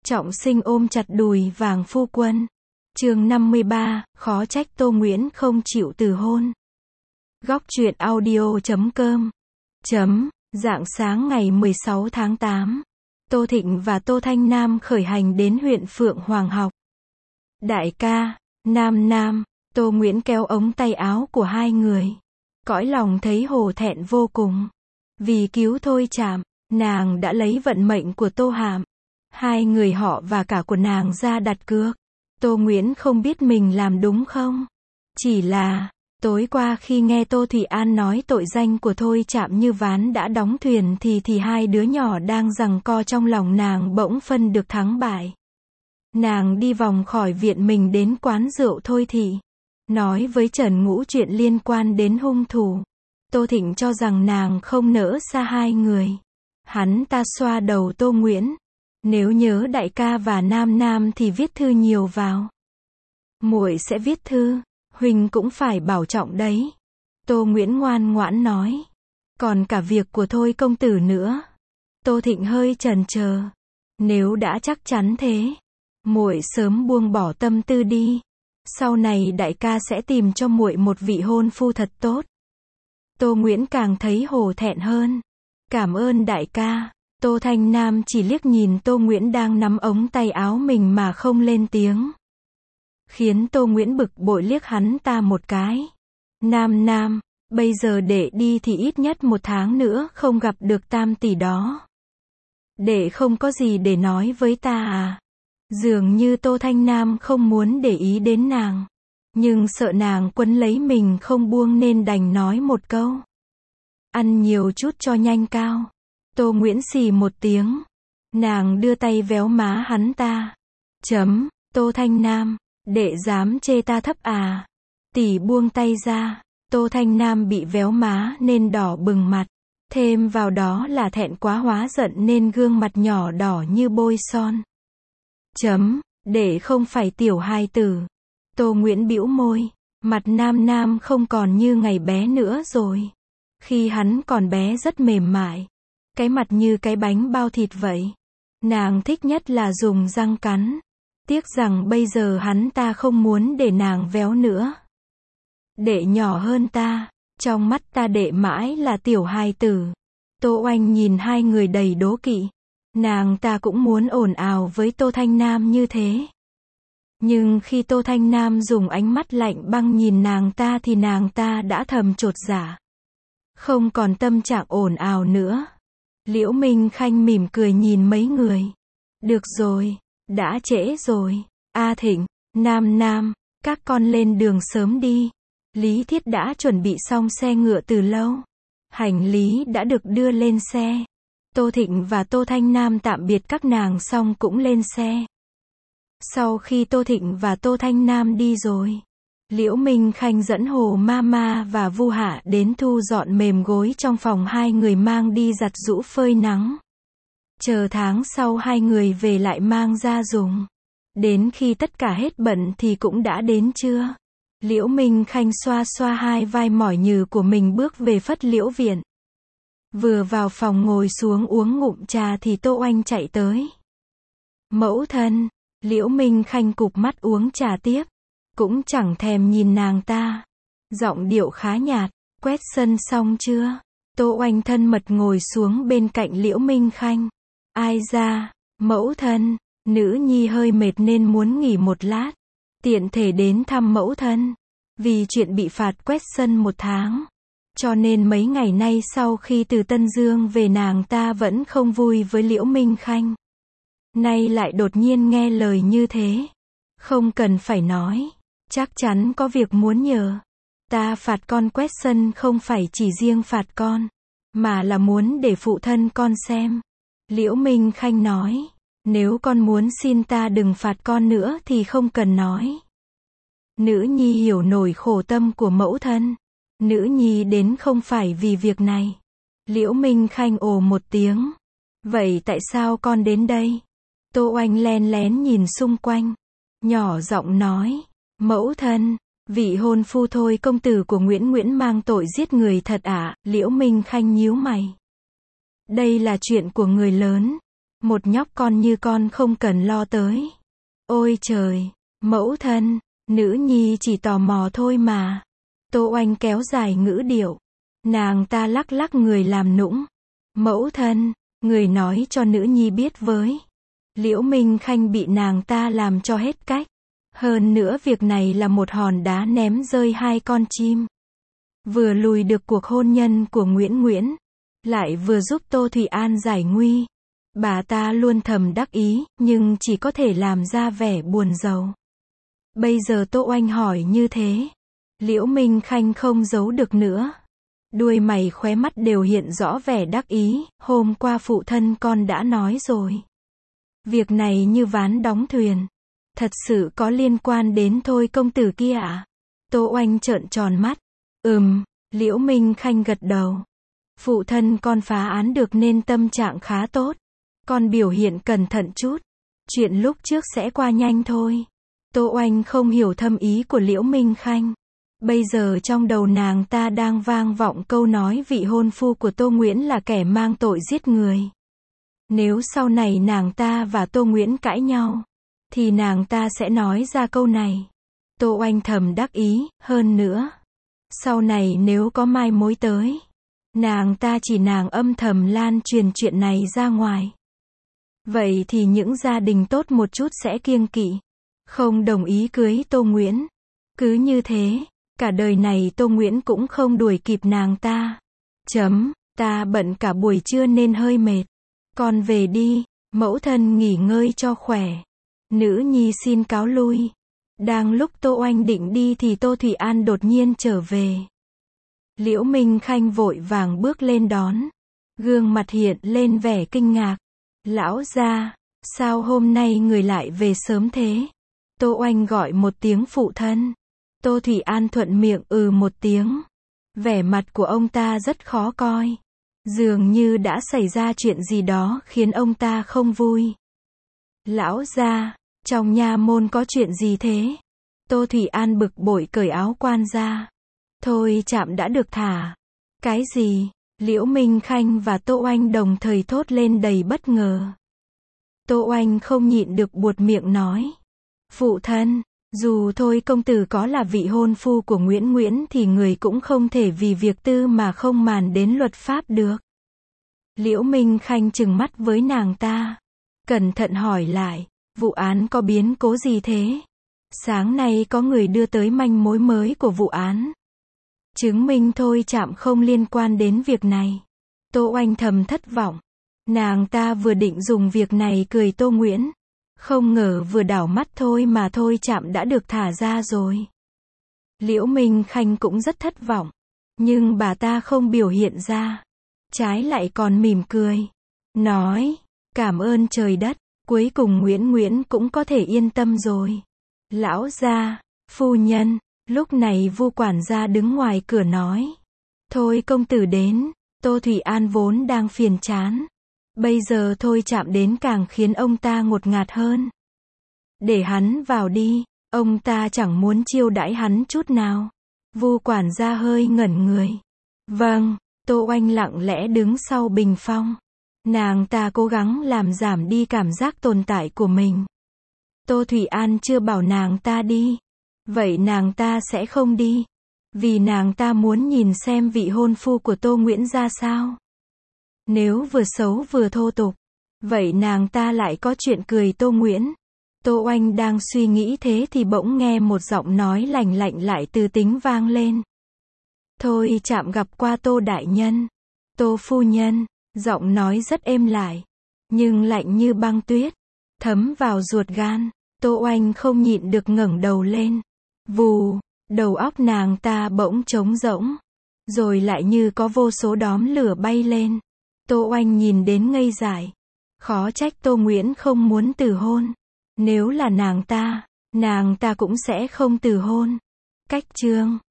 Trọng Sinh ôm chặt đùi vàng phu quân. Chương 53, khó trách Tô Nguyễn không chịu từ hôn. Góc truyện audio.com. Rạng sáng ngày 16 tháng 8, Tô Thịnh và Tô Thanh Nam khởi hành đến huyện Phượng Hoàng học. Đại ca, Nam, Tô Nguyễn kéo ống tay áo của hai người. Cõi lòng thấy hổ thẹn vô cùng. Vì cứu Thôi Trạm, nàng đã lấy vận mệnh của Tô Hạm. Hai người họ và cả của nàng ra đặt cược. Tô Nguyễn không biết mình làm đúng không? Chỉ là, tối qua khi nghe Tô Thủy An nói tội danh của Thôi Trạm như ván đã đóng thuyền thì hai đứa nhỏ đang giằng co trong lòng nàng bỗng phân được thắng bại. Nàng đi vòng khỏi viện mình đến quán rượu Thôi Thị. Nói với Trần Ngũ chuyện liên quan đến hung thủ. Tô Thịnh cho rằng nàng không nỡ xa hai người. Hắn ta xoa đầu Tô Nguyễn. Nếu nhớ đại ca và Nam thì viết thư nhiều vào. Muội sẽ viết thư, huynh cũng phải bảo trọng đấy. Tô Nguyễn ngoan ngoãn nói. Còn cả việc của Thôi công tử nữa. Tô Thịnh hơi chần chờ. Nếu đã chắc chắn thế, muội sớm buông bỏ tâm tư đi. Sau này đại ca sẽ tìm cho muội một vị hôn phu thật tốt. Tô Nguyễn càng thấy hổ thẹn hơn. Cảm ơn đại ca. Tô Thanh Nam chỉ liếc nhìn Tô Nguyễn đang nắm ống tay áo mình mà không lên tiếng. Khiến Tô Nguyễn bực bội liếc hắn ta một cái. Nam, bây giờ để đi thì ít nhất 1 tháng nữa không gặp được tam tỷ đó. Để không có gì để nói với ta à? Dường như Tô Thanh Nam không muốn để ý đến nàng. Nhưng sợ nàng quấn lấy mình không buông nên đành nói một câu. Ăn nhiều chút cho nhanh cao. Tô Nguyễn xì một tiếng. Nàng đưa tay véo má hắn ta. Tô Thanh Nam, đệ dám chê ta thấp à? Tỷ buông tay ra. Tô Thanh Nam bị véo má nên đỏ bừng mặt. Thêm vào đó là thẹn quá hóa giận nên gương mặt nhỏ đỏ như bôi son. Đệ không phải tiểu hài tử. Tô Nguyễn bĩu môi. Mặt Nam không còn như ngày bé nữa rồi. Khi hắn còn bé rất mềm mại. Cái mặt như cái bánh bao thịt vậy. Nàng thích nhất là dùng răng cắn. Tiếc rằng bây giờ hắn ta không muốn để nàng véo nữa. Đệ nhỏ hơn ta. Trong mắt ta đệ mãi là tiểu hài tử. Tô Oanh nhìn hai người đầy đố kỵ. Nàng ta cũng muốn ồn ào với Tô Thanh Nam như thế. Nhưng khi Tô Thanh Nam dùng ánh mắt lạnh băng nhìn nàng ta thì nàng ta đã thầm chột dạ. Không còn tâm trạng ồn ào nữa. Liễu Minh Khanh mỉm cười nhìn mấy người. Được rồi, đã trễ rồi. A Thịnh, Nam, các con lên đường sớm đi. Lý Thiết đã chuẩn bị xong xe ngựa từ lâu. Hành lý đã được đưa lên xe. Tô Thịnh và Tô Thanh Nam tạm biệt các nàng xong cũng lên xe. Sau khi Tô Thịnh và Tô Thanh Nam đi rồi, Liễu Minh Khanh dẫn Hồ Mama và Vu Hạ đến thu dọn mềm gối trong phòng hai người mang đi giặt giũ phơi nắng. Chờ tháng sau hai người về lại mang ra dùng. Đến khi tất cả hết bận thì cũng đã đến trưa. Liễu Minh Khanh xoa xoa hai vai mỏi nhừ của mình bước về Phất Liễu viện. Vừa vào phòng ngồi xuống uống ngụm trà thì Tô Oanh chạy tới. Mẫu thân. Liễu Minh Khanh cụp mắt uống trà tiếp. Cũng chẳng thèm nhìn nàng ta. Giọng điệu khá nhạt. Quét sân xong chưa? Tô Oanh thân mật ngồi xuống bên cạnh Liễu Minh Khanh. Ai ra? Mẫu thân. Nữ nhi hơi mệt nên muốn nghỉ một lát. Tiện thể đến thăm mẫu thân. Vì chuyện bị phạt quét sân 1 tháng. Cho nên mấy ngày nay sau khi từ Tân Dương về nàng ta vẫn không vui với Liễu Minh Khanh. Nay lại đột nhiên nghe lời như thế. Không cần phải nói. Chắc chắn có việc muốn nhờ. Ta phạt con quét sân không phải chỉ riêng phạt con. Mà là muốn để phụ thân con xem. Liễu Minh Khanh nói. Nếu con muốn xin ta đừng phạt con nữa thì không cần nói. Nữ nhi hiểu nổi khổ tâm của mẫu thân. Nữ nhi đến không phải vì việc này. Liễu Minh Khanh ồ một tiếng. Vậy tại sao con đến đây? Tô Oanh len lén nhìn xung quanh. Nhỏ giọng nói. Mẫu thân, vị hôn phu Thôi công tử của Nguyễn mang tội giết người thật ạ? Liễu Minh Khanh nhíu mày. Đây là chuyện của người lớn. Một nhóc con như con không cần lo tới. Ôi trời, mẫu thân, nữ nhi chỉ tò mò thôi mà. Tô Oanh kéo dài ngữ điệu. Nàng ta lắc lắc người làm nũng. Mẫu thân, người nói cho nữ nhi biết với. Liễu Minh Khanh bị nàng ta làm cho hết cách. Hơn nữa việc này là một hòn đá ném rơi hai con chim. Vừa lùi được cuộc hôn nhân của Nguyễn, lại vừa giúp Tô Thủy An giải nguy. Bà ta luôn thầm đắc ý, nhưng chỉ có thể làm ra vẻ buồn rầu. Bây giờ Tô Oanh hỏi như thế. Liễu Minh Khanh không giấu được nữa. Đuôi mày khóe mắt đều hiện rõ vẻ đắc ý, hôm qua phụ thân con đã nói rồi. Việc này như ván đóng thuyền. Thật sự có liên quan đến Thôi công tử kia à? Tô Oanh trợn tròn mắt. Liễu Minh Khanh gật đầu. Phụ thân con phá án được nên tâm trạng khá tốt. Con biểu hiện cẩn thận chút. Chuyện lúc trước sẽ qua nhanh thôi. Tô Oanh không hiểu thâm ý của Liễu Minh Khanh. Bây giờ trong đầu nàng ta đang vang vọng câu nói vị hôn phu của Tô Nguyễn là kẻ mang tội giết người. Nếu sau này nàng ta và Tô Nguyễn cãi nhau, thì nàng ta sẽ nói ra câu này. Tô Oanh thầm đắc ý, hơn nữa. Sau này nếu có mai mối tới, nàng ta chỉ nàng âm thầm lan truyền chuyện này ra ngoài. Vậy thì những gia đình tốt một chút sẽ kiêng kỵ, không đồng ý cưới Tô Nguyễn. Cứ như thế, cả đời này Tô Nguyễn cũng không đuổi kịp nàng ta. Ta bận cả buổi trưa nên hơi mệt. Con về đi, mẫu thân nghỉ ngơi cho khỏe. Nữ nhi xin cáo lui. Đang lúc Tô Oanh định đi thì Tô Thủy An đột nhiên trở về. Liễu Minh Khanh vội vàng bước lên đón. Gương mặt hiện lên vẻ kinh ngạc. Lão gia, sao hôm nay người lại về sớm thế? Tô Oanh gọi một tiếng phụ thân. Tô Thủy An thuận miệng một tiếng. Vẻ mặt của ông ta rất khó coi. Dường như đã xảy ra chuyện gì đó khiến ông ta không vui. Lão gia, trong nha môn có chuyện gì thế? Tô Thủy An bực bội cởi áo quan ra. Thôi Trạm đã được thả. Cái gì? Liễu Minh Khanh và Tô Oanh đồng thời thốt lên đầy bất ngờ. Tô Oanh không nhịn được buột miệng nói. Phụ thân, dù Thôi công tử có là vị hôn phu của Nguyễn thì người cũng không thể vì việc tư mà không màng đến luật pháp được. Liễu Minh Khanh trừng mắt với nàng ta. Cẩn thận hỏi lại, vụ án có biến cố gì thế? Sáng nay có người đưa tới manh mối mới của vụ án. Chứng minh Thôi Trạm không liên quan đến việc này. Tô Oanh thầm thất vọng. Nàng ta vừa định dùng việc này cười Tô Nguyễn. Không ngờ vừa đảo mắt thôi mà Thôi Trạm đã được thả ra rồi. Liễu Minh Khanh cũng rất thất vọng. Nhưng bà ta không biểu hiện ra. Trái lại còn mỉm cười. Nói, cảm ơn trời đất. Cuối cùng Nguyễn cũng có thể yên tâm rồi. Lão gia, phu nhân. Lúc này Vu quản gia đứng ngoài cửa nói. Thôi công tử đến. Tô Thủy An vốn đang phiền chán. Bây giờ Thôi Trạm đến càng khiến ông ta ngột ngạt hơn. Để hắn vào đi. Ông ta chẳng muốn chiêu đãi hắn chút nào. Vu quản gia hơi ngẩn người. Vâng. Tô Oanh lặng lẽ đứng sau bình phong. Nàng ta cố gắng làm giảm đi cảm giác tồn tại của mình. Tô Thủy An chưa bảo nàng ta đi. Vậy nàng ta sẽ không đi. Vì nàng ta muốn nhìn xem vị hôn phu của Tô Nguyễn ra sao. Nếu vừa xấu vừa thô tục, vậy nàng ta lại có chuyện cười Tô Nguyễn. Tô Oanh đang suy nghĩ thế thì bỗng nghe một giọng nói lành lạnh lại từ tính vang lên. Thôi Trạm gặp qua Tô đại nhân. Tô phu nhân. Giọng nói rất êm lại, nhưng lạnh như băng tuyết, thấm vào ruột gan. Tô Oanh không nhịn được ngẩng đầu lên. Vù, đầu óc nàng ta bỗng trống rỗng, rồi lại như có vô số đóm lửa bay lên. Tô Oanh nhìn đến ngây dại. Khó trách Tô Nguyễn không muốn từ hôn. Nếu là nàng ta cũng sẽ không từ hôn. Cách chương